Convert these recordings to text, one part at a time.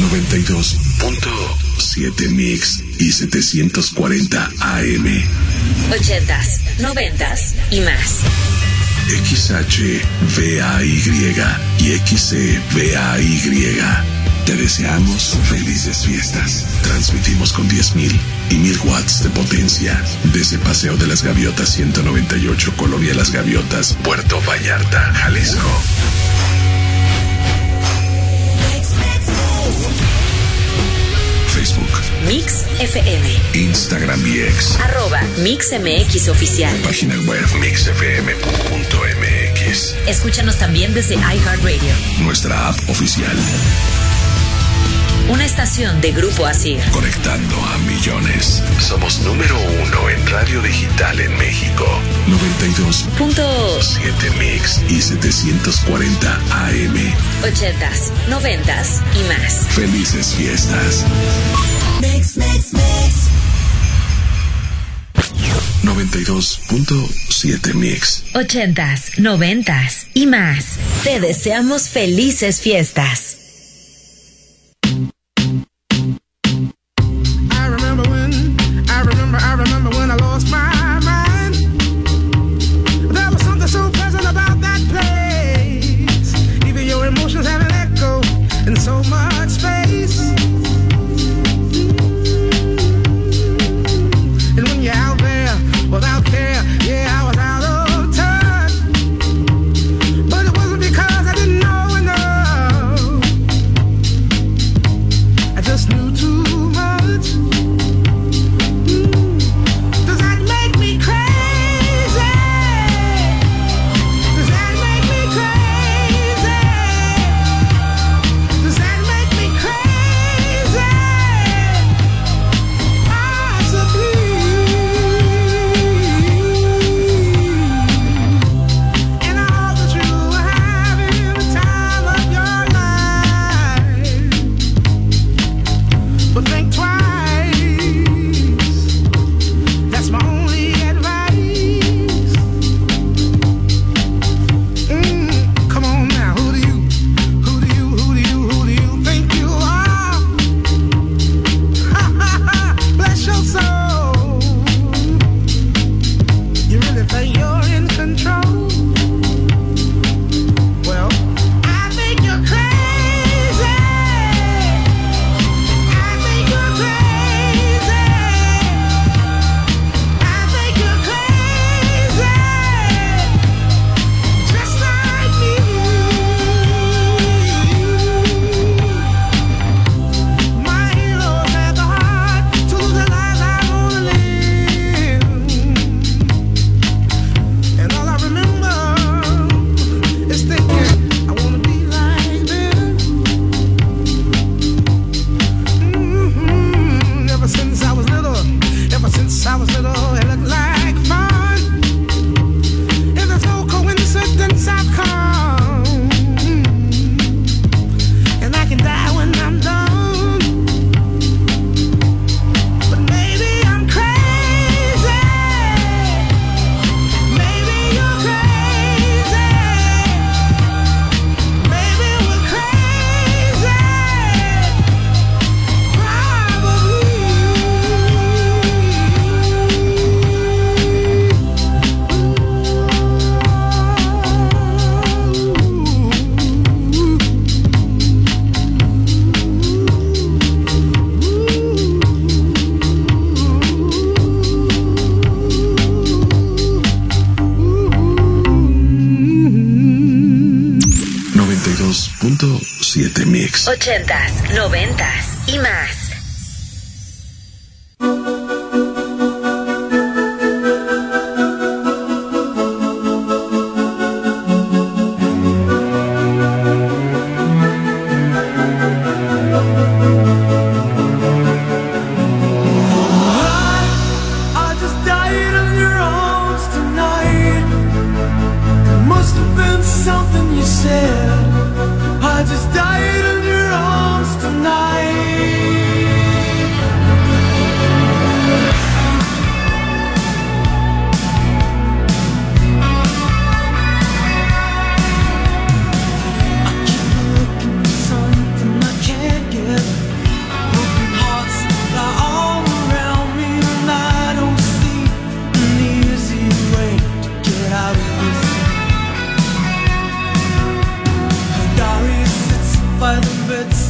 92.7 Mix y 740 AM. 80s, 90s y más. XHVAY y XCVAY. Te deseamos felices fiestas. Transmitimos con 10.000 y 1.000 watts de potencia desde Paseo de las Gaviotas 198, Colonia Las Gaviotas, Puerto Vallarta, Jalisco. Facebook Mix FM. Instagram MX. @MixMX Oficial. Página web mixfm.mx. Escúchanos también desde iHeartRadio. Nuestra app oficial. Una estación de Grupo Asir. Conectando a millones. Somos número 1 en radio digital en México. 92.7 Mix y 740 AM. 80s, 90s y más. Felices fiestas. Mix, mix, mix. 92.7 Mix. 80s, 90s y más. Te deseamos felices fiestas. I remember when I lost my mind. There was something so pleasant about that place. Even your emotions have an echo in so much space. And when you're out there without care, yeah, I was out of touch. But it wasn't because I didn't know enough. I just knew too much. Mix. 80s, 90s y más. I just died in your arms tonight.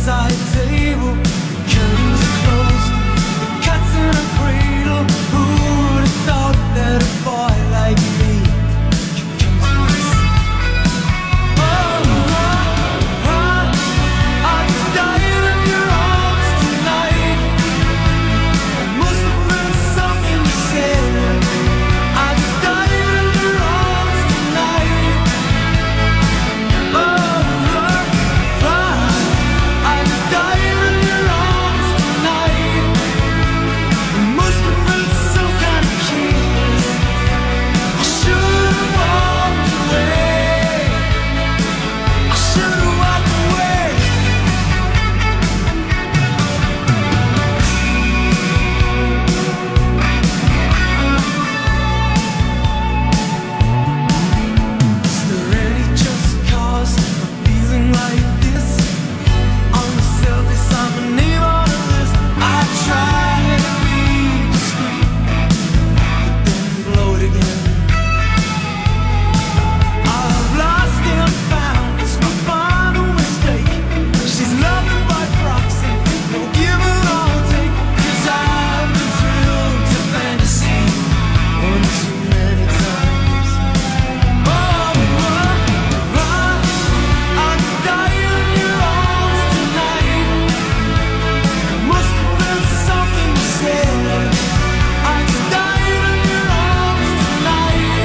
bedside table, curtains are closed, the cat's in a cradle. Who would have thought that a boy like me could come to this? I just died in your arms tonight. It must have been something you said. I just died in your arms tonight. I just died in your arms tonight. It must have been some kind of kiss. I should have walked away. I should have walked away. Is there any just cause for feeling like this? On the surface, I'm a name on a list. I try to be discreet, but then blow it again. I've lost and found, it's my final mistake. She's loving by proxy, no give and I'll take. 'Cause I've been thrilled to fantasy one too many times. I just died in your arms tonight. It must have been something you said. I just died in your arms tonight.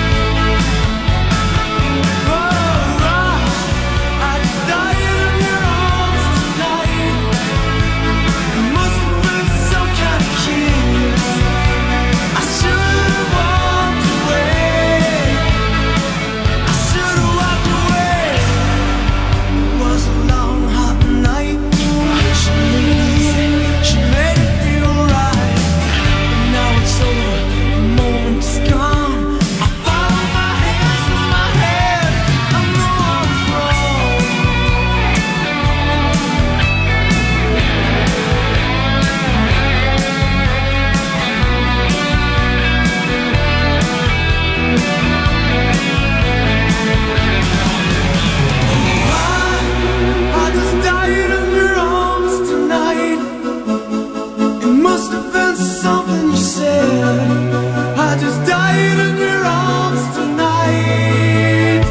I just died in your arms tonight. It must have been some kind of kiss. I should have walked away. I should have walked away. It was a long, hot night. She made it easy. She made it feel right. But now it's over. The moment is gone. I follow my hands with my head. I know I was wrong. I just died in your arms tonight. It must have been something you said. I just died in your arms tonight.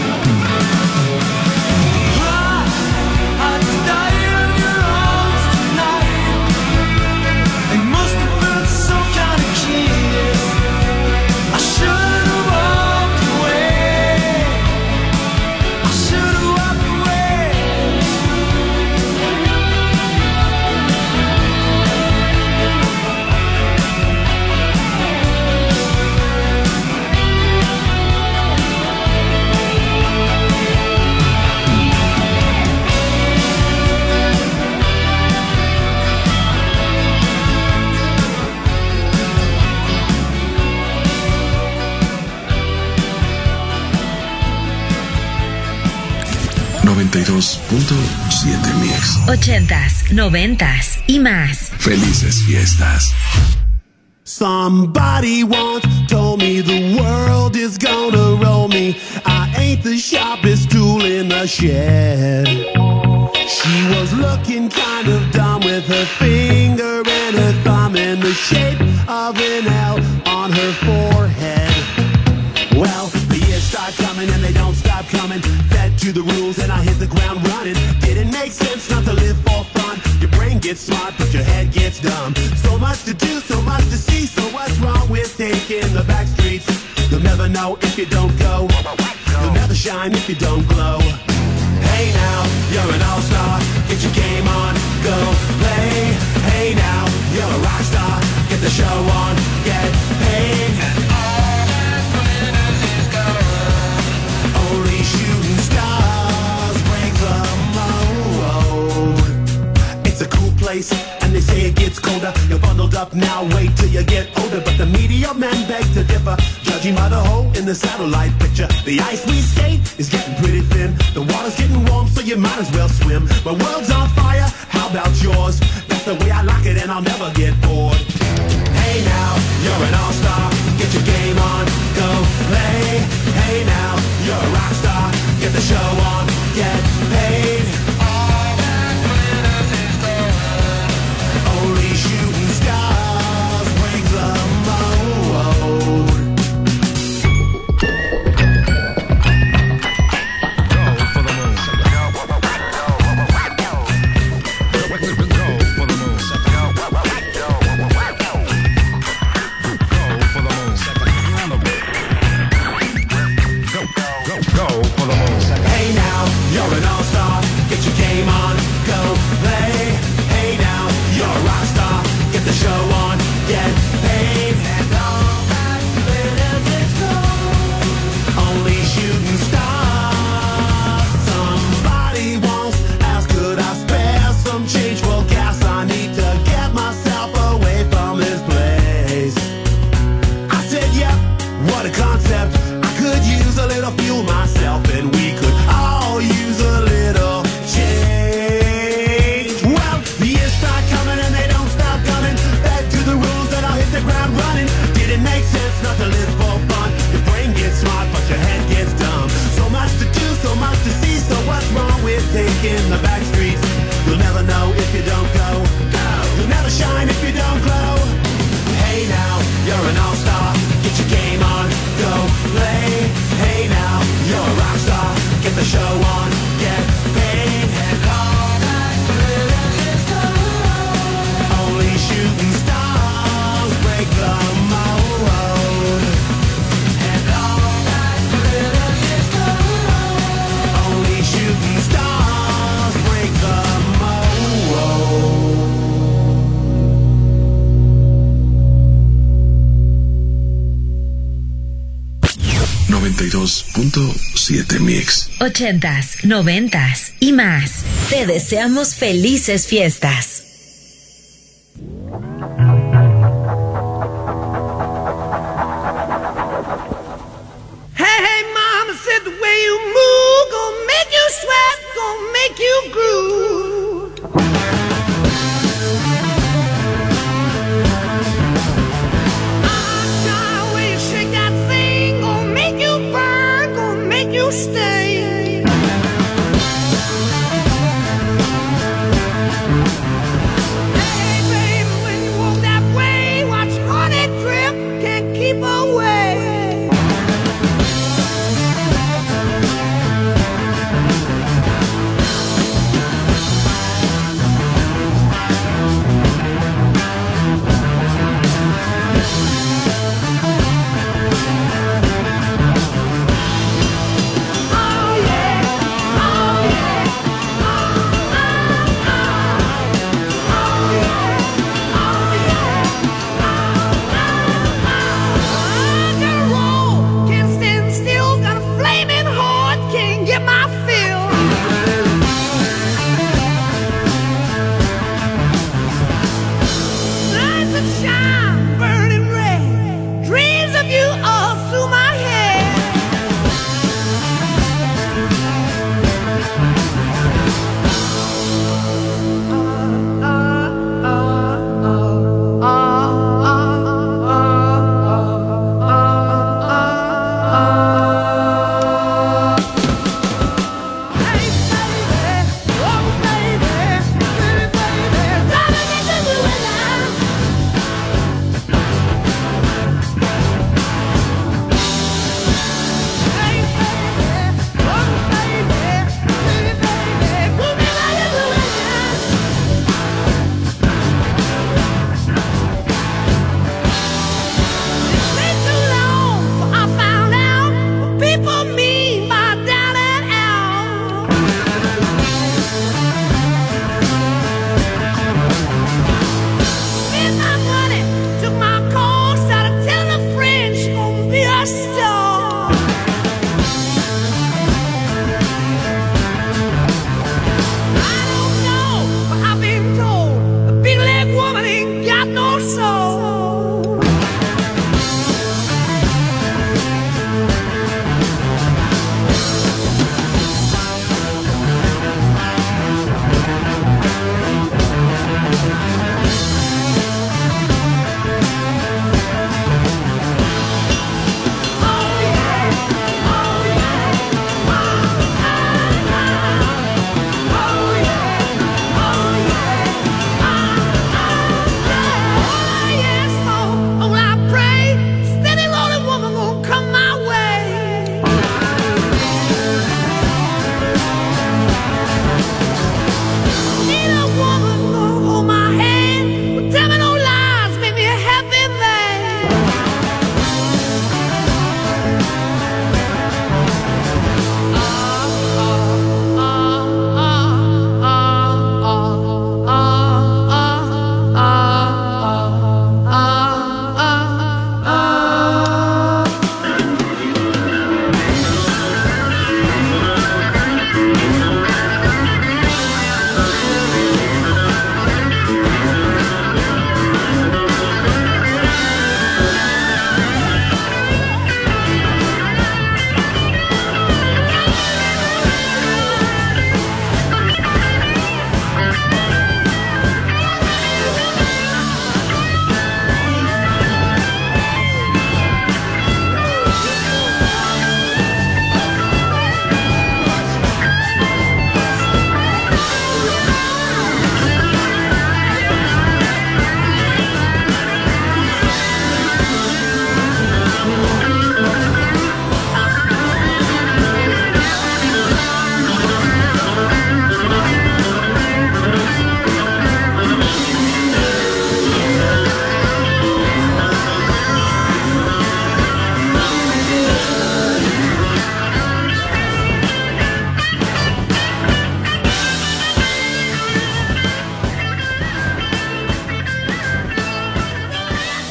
I just died in your arms tonight. It must have been some kind of kiss. I should have walked away. I should have walked away. .7 Mix. 80s, 90s y más. Felices fiestas. Somebody once told me the world is gonna roll me. I ain't the sharpest tool in the shed. She was looking kind of dumb with her finger and her thumb in the shape of an L on her forehead. Well, the years start coming and they don't stop coming. Fed to the rules and I hit the ground running. Didn't make sense not to live for fun. Your brain gets smart but your head gets dumb. So much to do, so much to see. So what's wrong with taking the back streets? You'll never know if you don't go. You'll never shine if you don't glow. Hey now, you're an all-star. Get your game on, go play. Hey now, you're a rock star. Get the show on, get paid. Only shooting stars break the mold. It's a cool place, and they say it gets colder. You're bundled up now, wait till you get older. But the media men beg to differ, judging by the hole in the satellite picture. The ice we skate is getting pretty thin. The water's getting warm, so you might as well swim. My world's on fire, how about yours? That's the way I like it, and I'll never get bored. Hey now, you're an all-star. Get your game on, go play. Hey now, you're a rock star. Get the show on, get paid. All that show on, get paid, and all that glitters is gold. Only shooting stars break the mold. And all that glitters is gold. Only shooting stars break the mold. 92.7 Mix. 80s, 90s y más. Te deseamos felices fiestas. Hey, mama said the way you move gonna make you sweat, gonna make you groove. The way you shake that thing gonna make you burn, gonna make you stay.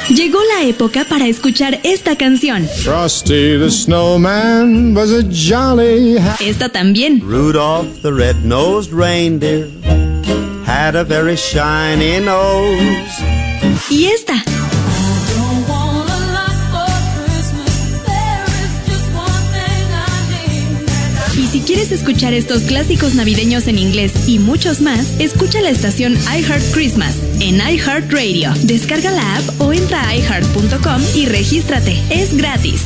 Llegó la época para escuchar esta canción. Frosty the Snowman was a jolly Esta también. Rudolph the red-nosed reindeer had a very shiny nose. Y esta. Y si quieres escuchar estos clásicos navideños en inglés y muchos más, escucha la estación iHeart Christmas en iHeartRadio. Descarga la app o entra a iHeart.com y regístrate. Es gratis.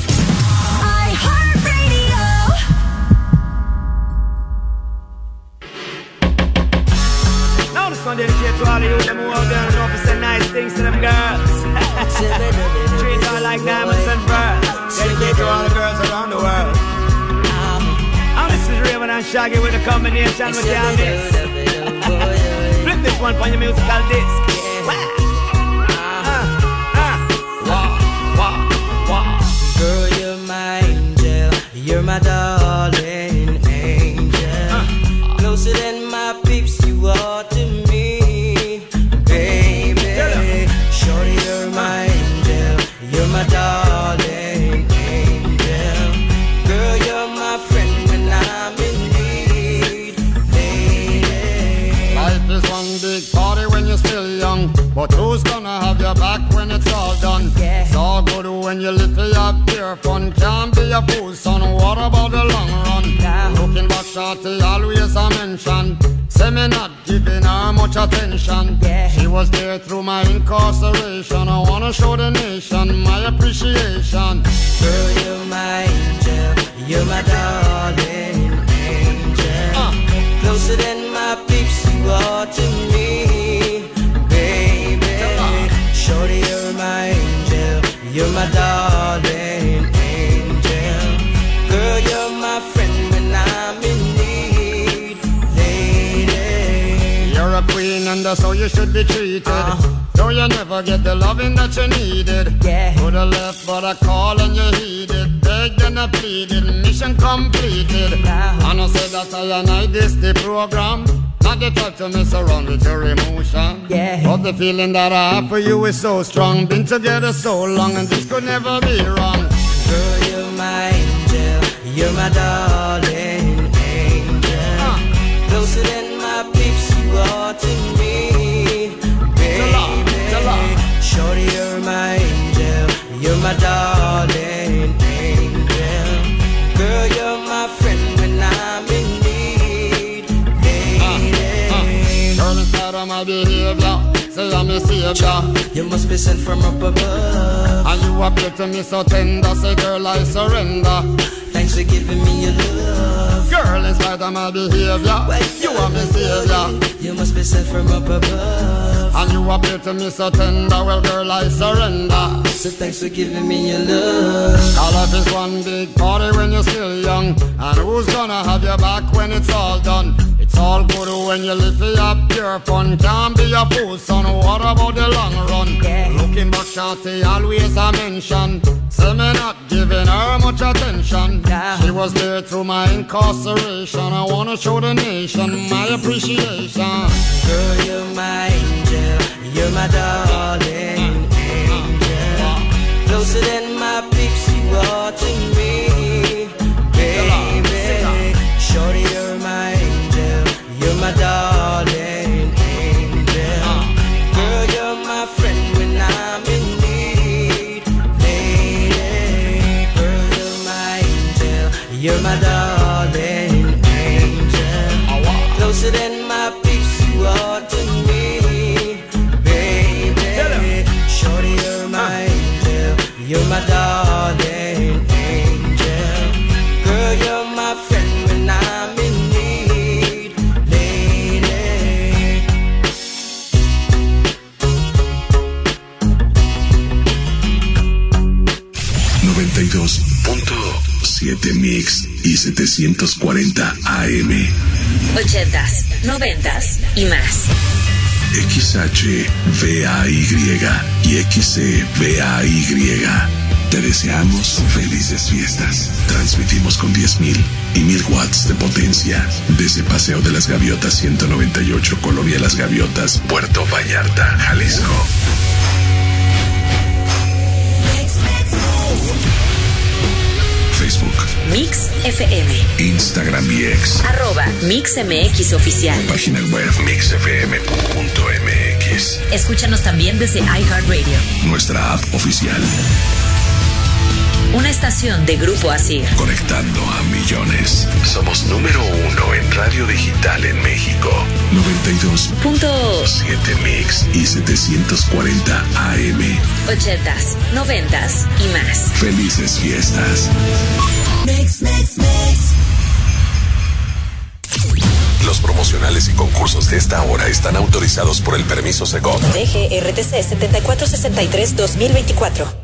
Now this one dedicated to all of you them who out there and know to say nice things to them girls. Treat her like diamonds and pearls. Dedicated to all the girls around the world. And this is Raven and Shaggy with a combination with your mix. Flip this one on your musical disc. Girl, you're my angel, you're my darling angel. Closer than my peeps, you are to me, baby. Shorty, you're my angel, you're my darling angel. Girl, you're my friend when I'm in need, lady. Life is one big party when you're still young, but who's gonna have your back when it's all done? It's all good when you live for your pure fun. Can't be a fool, son. What about the long run? Looking back, shorty, always a mention. Say me not giving her much attention. She was there through my incarceration. I wanna show the nation my appreciation. Girl, you're my angel, you're my darling angel. Closer than my peeps, you are to me, baby. Shorty, you're my angel, you're my darling angel. Girl, you're my friend when I'm in need, lady. You're a queen and that's how you should be treated. Though you never get the loving that you needed. To the left but I call and you heeded. Begged and I pleaded, mission completed. And I said that I and I this the program. Not the type to mess around with your emotion. But the feeling that I have for you is so strong. Been together so long and this could never be wrong. Girl, you're my angel, you're my darling angel. Closer than my peeps, you are to me, baby. Shorty, you're my angel, you're my darling angel. Girl, you're my friend when I'm in need, lady. Girl, in spite of my behavior, say I'm a savior. You must be sent from up above. And you appear to me so tender. Say girl, I surrender. Thanks for giving me your love. Girl, in spite of my behavior, you are my savior. You must be sent from up above. And you appear to me so tender. Well, girl, I surrender. So thanks for giving me your love. Our life is one big party when you're still young. And who's gonna have your back when it's all done? It's all good when you live for your pure fun. Can't be a fool, son. What about the long run? Looking back, shorty, always a mention. Say me not giving her much attention. She was there through my incarceration. I wanna show the nation my appreciation. Girl, you're my angel, you're my darling angel. Closer than my peeps, you are to me, baby. Shorty, you're my angel, you're my darling angel. Girl, you're my friend when I'm in need, lady. Girl, you're my angel, you're my darling angel. Closer than my peeps, you are to me, baby. Shorty, you're my angel, you're my darling angel. Girl, you're my friend when I'm in need, lady. .7 Mix y 740 AM. 80s, 90s y más. XHVAY y XCVAY. Te deseamos felices fiestas. Transmitimos con 10.000 y 1.000 watts de potencia desde Paseo de las Gaviotas 198, Colonia Las Gaviotas, Puerto Vallarta, Jalisco. @MixFM. Instagram y X. @MixMXOficial. Página web mixfm.mx. Escúchanos también desde iHeartRadio. Nuestra app oficial. Una estación de Grupo ASIR. Conectando a millones. Somos número 1 en radio digital en México. 92.7 Mix y 740 AM. 80s, 90s y más. Felices fiestas. Mix, mix, mix. Los promocionales y concursos de esta hora están autorizados por el permiso Segov. DGRTC 7463-2024.